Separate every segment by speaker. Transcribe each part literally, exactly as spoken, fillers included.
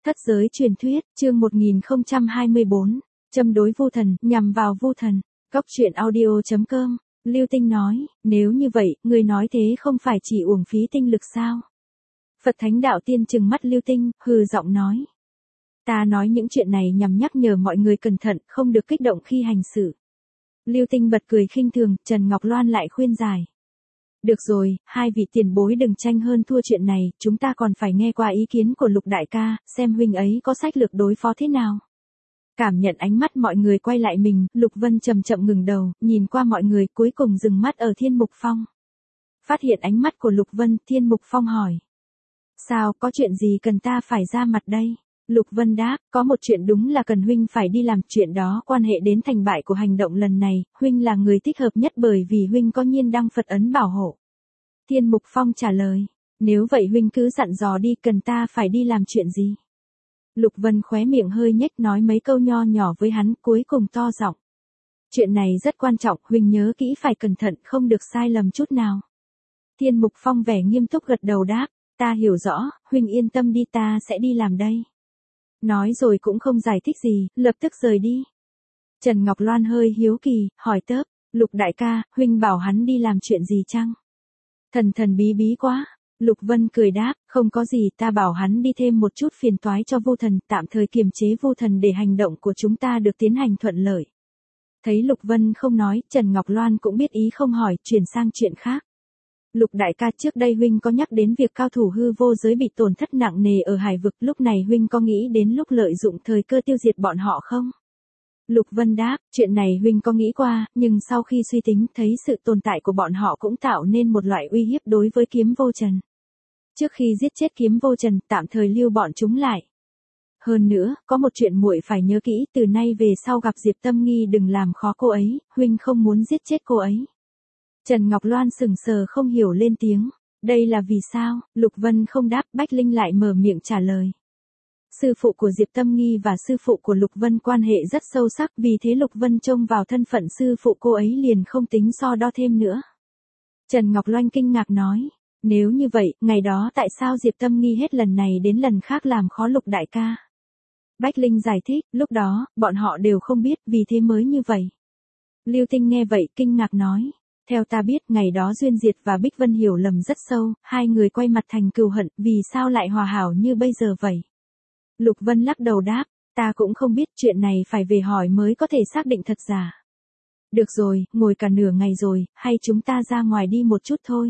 Speaker 1: Thất giới truyền thuyết, chương một nghìn không trăm hai mươi bốn, châm đối Vu Thần, nhằm vào Vu Thần. Góc truyện audio chấm com, Lưu Tinh nói, nếu như vậy, người nói thế không phải chỉ uổng phí tinh lực sao? Phật Thánh Đạo Tiên trừng mắt Lưu Tinh, hừ giọng nói. Ta nói những chuyện này nhằm nhắc nhở mọi người cẩn thận, không được kích động khi hành sự. Lưu Tinh bật cười khinh thường, Trần Ngọc Loan lại khuyên giải. Được rồi, hai vị tiền bối đừng tranh hơn thua chuyện này, chúng ta còn phải nghe qua ý kiến của Lục đại ca, xem huynh ấy có sách lược đối phó thế nào. Cảm nhận ánh mắt mọi người quay lại mình, Lục Vân chậm chậm ngừng đầu, nhìn qua mọi người, cuối cùng dừng mắt ở Thiên Mục Phong. Phát hiện ánh mắt của Lục Vân, Thiên Mục Phong hỏi. Sao, có chuyện gì cần ta phải ra mặt đây? Lục Vân đáp, có một chuyện đúng là cần huynh phải đi làm, chuyện đó quan hệ đến thành bại của hành động lần này, huynh là người thích hợp nhất bởi vì huynh có nhiên đăng Phật ấn bảo hộ. Thiên Mục Phong trả lời, nếu vậy huynh cứ dặn dò đi, cần ta phải đi làm chuyện gì? Lục Vân khóe miệng hơi nhếch nói mấy câu nho nhỏ với hắn, cuối cùng to giọng. Chuyện này rất quan trọng, huynh nhớ kỹ phải cẩn thận, không được sai lầm chút nào. Thiên Mục Phong vẻ nghiêm túc gật đầu đáp, ta hiểu rõ, huynh yên tâm đi, ta sẽ đi làm đây. Nói rồi cũng không giải thích gì, lập tức rời đi. Trần Ngọc Loan hơi hiếu kỳ, hỏi tớp, Lục đại ca, huynh bảo hắn đi làm chuyện gì chăng? Thần thần bí bí quá. Lục Vân cười đáp, không có gì, ta bảo hắn đi thêm một chút phiền toái cho Vu Thần, tạm thời kiềm chế Vu Thần để hành động của chúng ta được tiến hành thuận lợi. Thấy Lục Vân không nói, Trần Ngọc Loan cũng biết ý không hỏi, chuyển sang chuyện khác. Lục đại ca, trước đây huynh có nhắc đến việc cao thủ hư vô giới bị tổn thất nặng nề ở hải vực, lúc này huynh có nghĩ đến lúc lợi dụng thời cơ tiêu diệt bọn họ không? Lục Vân đáp, chuyện này huynh có nghĩ qua, nhưng sau khi suy tính thấy sự tồn tại của bọn họ cũng tạo nên một loại uy hiếp đối với Kiếm Vô Trần. Trước khi giết chết Kiếm Vô Trần, tạm thời lưu bọn chúng lại. Hơn nữa, có một chuyện muội phải nhớ kỹ, từ nay về sau gặp Diệp Tâm Nghi đừng làm khó cô ấy, huynh không muốn giết chết cô ấy. Trần Ngọc Loan sững sờ không hiểu lên tiếng, đây là vì sao? Lục Vân không đáp, Bách Linh lại mở miệng trả lời. Sư phụ của Diệp Tâm Nghi và sư phụ của Lục Vân quan hệ rất sâu sắc, vì thế Lục Vân trông vào thân phận sư phụ cô ấy liền không tính so đo thêm nữa. Trần Ngọc Loan kinh ngạc nói, nếu như vậy, ngày đó tại sao Diệp Tâm Nghi hết lần này đến lần khác làm khó Lục đại ca? Bách Linh giải thích, lúc đó, bọn họ đều không biết, vì thế mới như vậy. Lưu Tinh nghe vậy, kinh ngạc nói, theo ta biết, ngày đó Duyên Diệt và Bích Vân hiểu lầm rất sâu, hai người quay mặt thành cừu hận, vì sao lại hòa hảo như bây giờ vậy? Lục Vân lắc đầu đáp, ta cũng không biết, chuyện này phải về hỏi mới có thể xác định thật giả. Được rồi, ngồi cả nửa ngày rồi, hay chúng ta ra ngoài đi một chút thôi.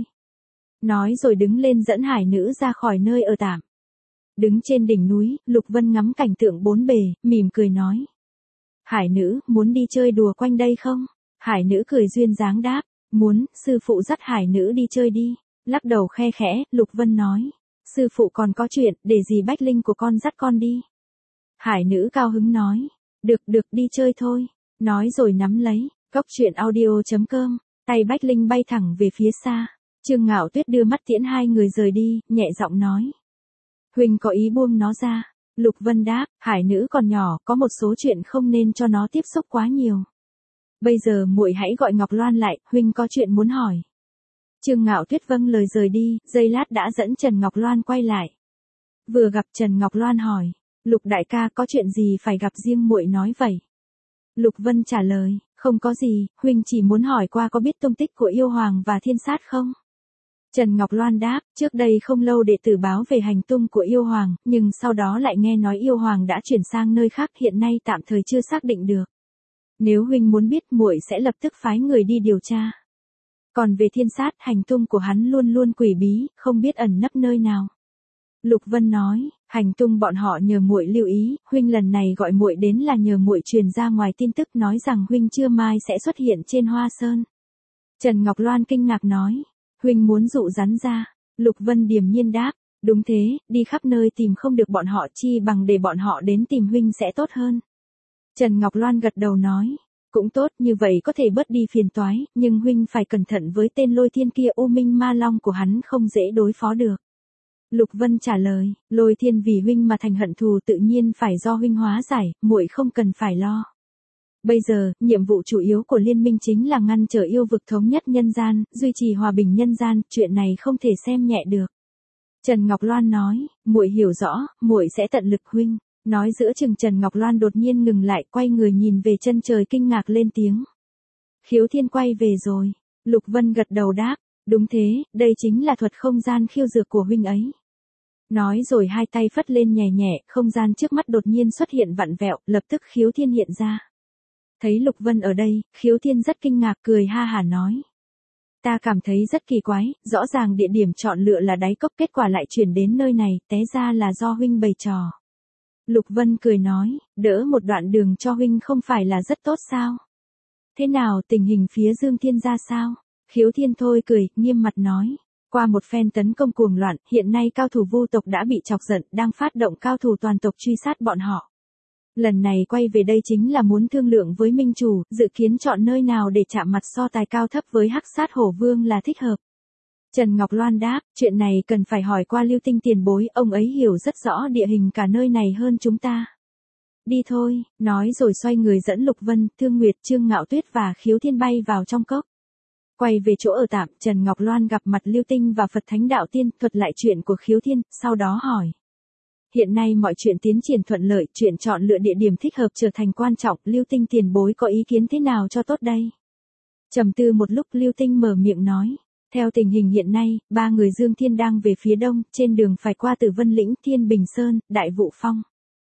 Speaker 1: Nói rồi đứng lên dẫn hải nữ ra khỏi nơi ở tạm. Đứng trên đỉnh núi, Lục Vân ngắm cảnh tượng bốn bề, mỉm cười nói. Hải nữ, muốn đi chơi đùa quanh đây không? Hải nữ cười duyên dáng đáp, muốn, sư phụ dắt hải nữ đi chơi đi. Lắc đầu khe khẽ, Lục Vân nói. Sư phụ còn có chuyện, để gì Bách Linh của con dắt con đi. Hải nữ cao hứng nói. Được được, đi chơi thôi. Nói rồi nắm lấy, góc truyện audio chấm com, tay Bách Linh bay thẳng về phía xa. Trương Ngạo Tuyết đưa mắt tiễn hai người rời đi, nhẹ giọng nói. Huynh có ý buông nó ra. Lục Vân đáp, hải nữ còn nhỏ, có một số chuyện không nên cho nó tiếp xúc quá nhiều. Bây giờ muội hãy gọi Ngọc Loan lại, huynh có chuyện muốn hỏi. Trương Ngạo Tuyết vâng lời rời đi, giây lát đã dẫn Trần Ngọc Loan quay lại. Vừa gặp Trần Ngọc Loan hỏi, Lục đại ca có chuyện gì phải gặp riêng muội nói vậy? Lục Vân trả lời, không có gì, huynh chỉ muốn hỏi qua có biết tung tích của yêu hoàng và thiên sát không? Trần Ngọc Loan đáp, trước đây không lâu đệ tử báo về hành tung của yêu hoàng, nhưng sau đó lại nghe nói yêu hoàng đã chuyển sang nơi khác, hiện nay tạm thời chưa xác định được. Nếu huynh muốn biết, muội sẽ lập tức phái người đi điều tra. Còn về thiên sát, hành tung của hắn luôn luôn quỷ bí, không biết ẩn nấp nơi nào. Lục Vân nói, hành tung bọn họ nhờ muội lưu ý, huynh lần này gọi muội đến là nhờ muội truyền ra ngoài tin tức nói rằng huynh trưa mai sẽ xuất hiện trên Hoa Sơn. Trần Ngọc Loan kinh ngạc nói, huynh muốn dụ rắn ra. Lục Vân điềm nhiên đáp, đúng thế, đi khắp nơi tìm không được bọn họ, chi bằng để bọn họ đến tìm huynh sẽ tốt hơn. Trần Ngọc Loan gật đầu nói, cũng tốt, như vậy có thể bớt đi phiền toái, nhưng huynh phải cẩn thận với tên Lôi Thiên kia, U Minh Ma Long của hắn không dễ đối phó được. Lục Vân trả lời, Lôi Thiên vì huynh mà thành hận thù tự nhiên phải do huynh hóa giải, muội không cần phải lo. Bây giờ, nhiệm vụ chủ yếu của liên minh chính là ngăn trở yêu vực thống nhất nhân gian, duy trì hòa bình nhân gian, chuyện này không thể xem nhẹ được. Trần Ngọc Loan nói, muội hiểu rõ, muội sẽ tận lực huynh. Nói giữa chừng Trần Ngọc Loan đột nhiên ngừng lại, quay người nhìn về chân trời kinh ngạc lên tiếng. Khiếu Thiên quay về rồi. Lục Vân gật đầu đáp, đúng thế, đây chính là thuật không gian khiêu dược của huynh ấy. Nói rồi hai tay phất lên nhẹ nhẹ, không gian trước mắt đột nhiên xuất hiện vặn vẹo, lập tức Khiếu Thiên hiện ra. Thấy Lục Vân ở đây, Khiếu Thiên rất kinh ngạc cười ha hả nói. Ta cảm thấy rất kỳ quái, rõ ràng địa điểm chọn lựa là đáy cốc kết quả lại chuyển đến nơi này, té ra là do huynh bày trò. Lục Vân cười nói, đỡ một đoạn đường cho huynh không phải là rất tốt sao? Thế nào tình hình phía Dương Thiên ra sao? Khiếu Thiên thôi cười, nghiêm mặt nói. Qua một phen tấn công cuồng loạn, hiện nay cao thủ Vu tộc đã bị chọc giận, đang phát động cao thủ toàn tộc truy sát bọn họ. Lần này quay về đây chính là muốn thương lượng với Minh Chủ, dự kiến chọn nơi nào để chạm mặt so tài cao thấp với Hắc Sát Hổ Vương là thích hợp. Trần Ngọc Loan đáp, chuyện này cần phải hỏi qua Lưu Tinh tiền bối, ông ấy hiểu rất rõ địa hình cả nơi này hơn chúng ta. Đi thôi, nói rồi xoay người dẫn Lục Vân, Thương Nguyệt, Trương Ngạo Tuyết và Khiếu Thiên bay vào trong cốc. Quay về chỗ ở tạm, Trần Ngọc Loan gặp mặt Lưu Tinh và Phật Thánh Đạo Tiên, thuật lại chuyện của Khiếu Thiên, sau đó hỏi. Hiện nay mọi chuyện tiến triển thuận lợi, chuyện chọn lựa địa điểm thích hợp trở thành quan trọng, Lưu Tinh tiền bối có ý kiến thế nào cho tốt đây? Trầm tư một lúc Lưu Tinh mở miệng nói. Theo tình hình hiện nay, ba người Dương Thiên đang về phía đông, trên đường phải qua Tử Vân Lĩnh, Thiên Bình Sơn, Đại Vũ Phong.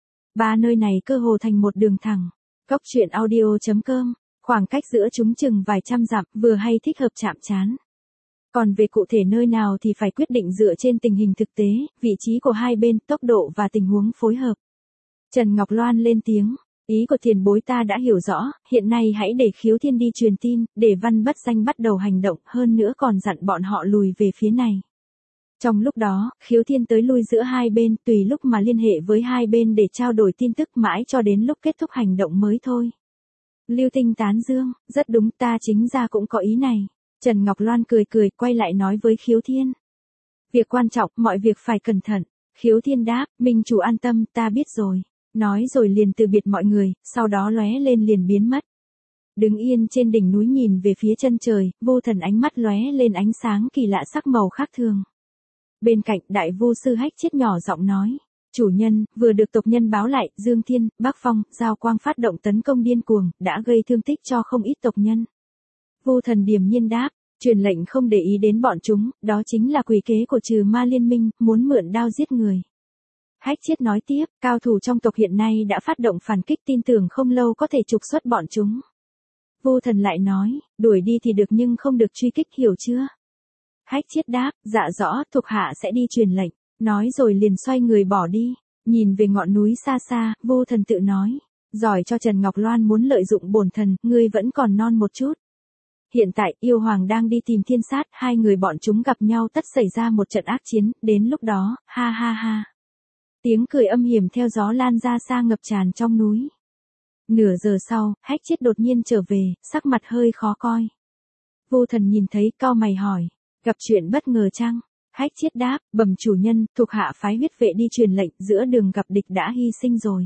Speaker 1: Ba nơi này cơ hồ thành một đường thẳng. Cốc truyện audio chấm com, khoảng cách giữa chúng chừng vài trăm dặm, vừa hay thích hợp chạm trán. Còn về cụ thể nơi nào thì phải quyết định dựa trên tình hình thực tế, vị trí của hai bên, tốc độ và tình huống phối hợp. Trần Ngọc Loan lên tiếng, ý của tiền bối ta đã hiểu rõ, hiện nay hãy để Khiếu Thiên đi truyền tin, để Văn Bất Danh bắt đầu hành động, hơn nữa còn dặn bọn họ lùi về phía này. Trong lúc đó, Khiếu Thiên tới lui giữa hai bên, tùy lúc mà liên hệ với hai bên để trao đổi tin tức mãi cho đến lúc kết thúc hành động mới thôi. Lưu Tinh tán dương, rất đúng, ta chính ra cũng có ý này. Trần Ngọc Loan cười cười, quay lại nói với Khiếu Thiên. Việc quan trọng, mọi việc phải cẩn thận. Khiếu Thiên đáp, Minh Chủ an tâm, ta biết rồi. Nói rồi liền từ biệt mọi người, sau đó lóe lên liền biến mất. Đứng yên trên đỉnh núi nhìn về phía chân trời, Vô Thần ánh mắt lóe lên ánh sáng kỳ lạ sắc màu khác thường. Bên cạnh Đại Vu Sư Hách Chiết nhỏ giọng nói. Chủ nhân, vừa được tộc nhân báo lại, Dương Thiên, Bắc Phong, Giao Quang phát động tấn công điên cuồng, đã gây thương tích cho không ít tộc nhân. Vô Thần điềm nhiên đáp, truyền lệnh không để ý đến bọn chúng, đó chính là quỷ kế của Trừ Ma Liên Minh, muốn mượn đao giết người. Hách Chiết nói tiếp, cao thủ trong tộc hiện nay đã phát động phản kích, tin tưởng không lâu có thể trục xuất bọn chúng. Vô Thần lại nói, đuổi đi thì được nhưng không được truy kích, hiểu chưa? Hách Chiết đáp, dạ rõ, thuộc hạ sẽ đi truyền lệnh, nói rồi liền xoay người bỏ đi. Nhìn về ngọn núi xa xa, Vô Thần tự nói, giỏi cho Trần Ngọc Loan muốn lợi dụng bổn thần, ngươi vẫn còn non một chút. Hiện tại, yêu hoàng đang đi tìm thiên sát, hai người bọn chúng gặp nhau tất xảy ra một trận ác chiến, đến lúc đó, ha ha ha. Tiếng cười âm hiểm theo gió lan ra xa ngập tràn trong núi. Nửa giờ sau, Hách Chiết đột nhiên trở về, sắc mặt hơi khó coi. Vô Thần nhìn thấy, cau mày hỏi, gặp chuyện bất ngờ chăng? Hách Chiết đáp, bẩm chủ nhân, thuộc hạ phái huyết vệ đi truyền lệnh, giữa đường gặp địch đã hy sinh rồi.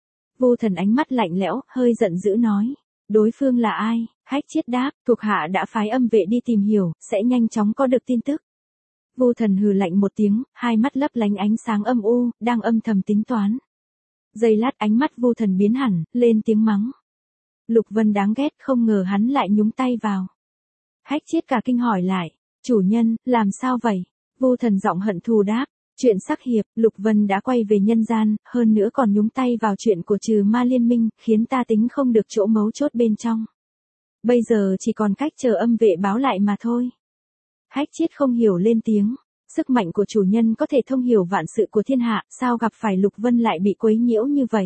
Speaker 1: Vô Thần ánh mắt lạnh lẽo, hơi giận dữ nói, đối phương là ai? Hách Chiết đáp, thuộc hạ đã phái âm vệ đi tìm hiểu, sẽ nhanh chóng có được tin tức. Vô Thần hừ lạnh một tiếng, hai mắt lấp lánh ánh sáng âm u, đang âm thầm tính toán. Giây lát ánh mắt Vô Thần biến hẳn, lên tiếng mắng. Lục Vân đáng ghét, không ngờ hắn lại nhúng tay vào. Hách Chiết cả kinh hỏi lại, chủ nhân, làm sao vậy? Vô Thần giọng hận thù đáp, chuyện sắc hiệp, Lục Vân đã quay về nhân gian, hơn nữa còn nhúng tay vào chuyện của Trừ Ma Liên Minh, khiến ta tính không được chỗ mấu chốt bên trong. Bây giờ chỉ còn cách chờ âm vệ báo lại mà thôi. Hách Chiết không hiểu lên tiếng, sức mạnh của chủ nhân có thể thông hiểu vạn sự của thiên hạ, sao gặp phải Lục Vân lại bị quấy nhiễu như vậy?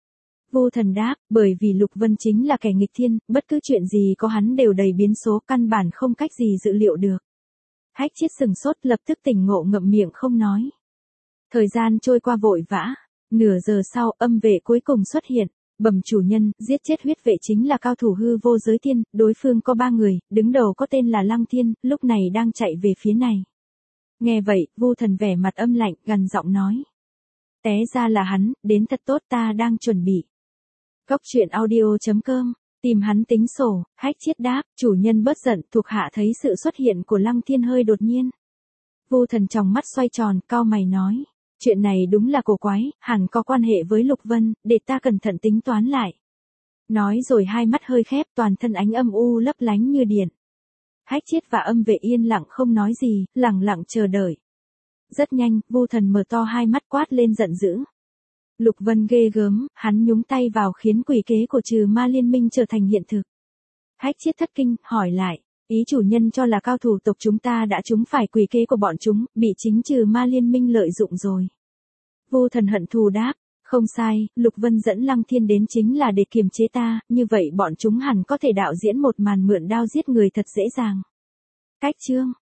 Speaker 1: Vô Thần đáp, bởi vì Lục Vân chính là kẻ nghịch thiên, bất cứ chuyện gì có hắn đều đầy biến số, căn bản không cách gì dự liệu được. Hách Chiết sừng sốt, lập tức tỉnh ngộ, ngậm miệng không nói. Thời gian trôi qua vội vã, nửa giờ sau, âm vệ cuối cùng xuất hiện. Bẩm chủ nhân, giết chết huyết vệ chính là cao thủ hư vô giới thiên, đối phương có ba người, đứng đầu có tên là Lăng Thiên, lúc này đang chạy về phía này. Nghe vậy, Vô Thần vẻ mặt âm lạnh, gằn giọng nói. Té ra là hắn, đến thật tốt, ta đang chuẩn bị. Cốc truyện audio chấm com, tìm hắn tính sổ. Hách Chiết đáp, chủ nhân bớt giận, thuộc hạ thấy sự xuất hiện của Lăng Thiên hơi đột nhiên. Vu Thần tròng mắt xoay tròn, cau mày nói. Chuyện này đúng là cổ quái, hẳn có quan hệ với Lục Vân, để ta cẩn thận tính toán lại. Nói rồi hai mắt hơi khép, toàn thân ánh âm u lấp lánh như điện. Hách Chiết và Âm Vệ yên lặng không nói gì, lặng lặng chờ đợi. Rất nhanh, Vu Thần mở to hai mắt quát lên giận dữ. Lục Vân ghê gớm, hắn nhúng tay vào khiến quỷ kế của Trừ Ma Liên Minh trở thành hiện thực. Hách Chiết thất kinh, hỏi lại, ý chủ nhân cho là cao thủ tộc chúng ta đã trúng phải quỷ kế của bọn chúng, bị chính Trừ Ma Liên Minh lợi dụng rồi. Vu Thần hận thù đáp, không sai, Lục Vân dẫn Lăng Thiên đến chính là để kiềm chế ta, như vậy bọn chúng hẳn có thể đạo diễn một màn mượn đao giết người thật dễ dàng. Cách chương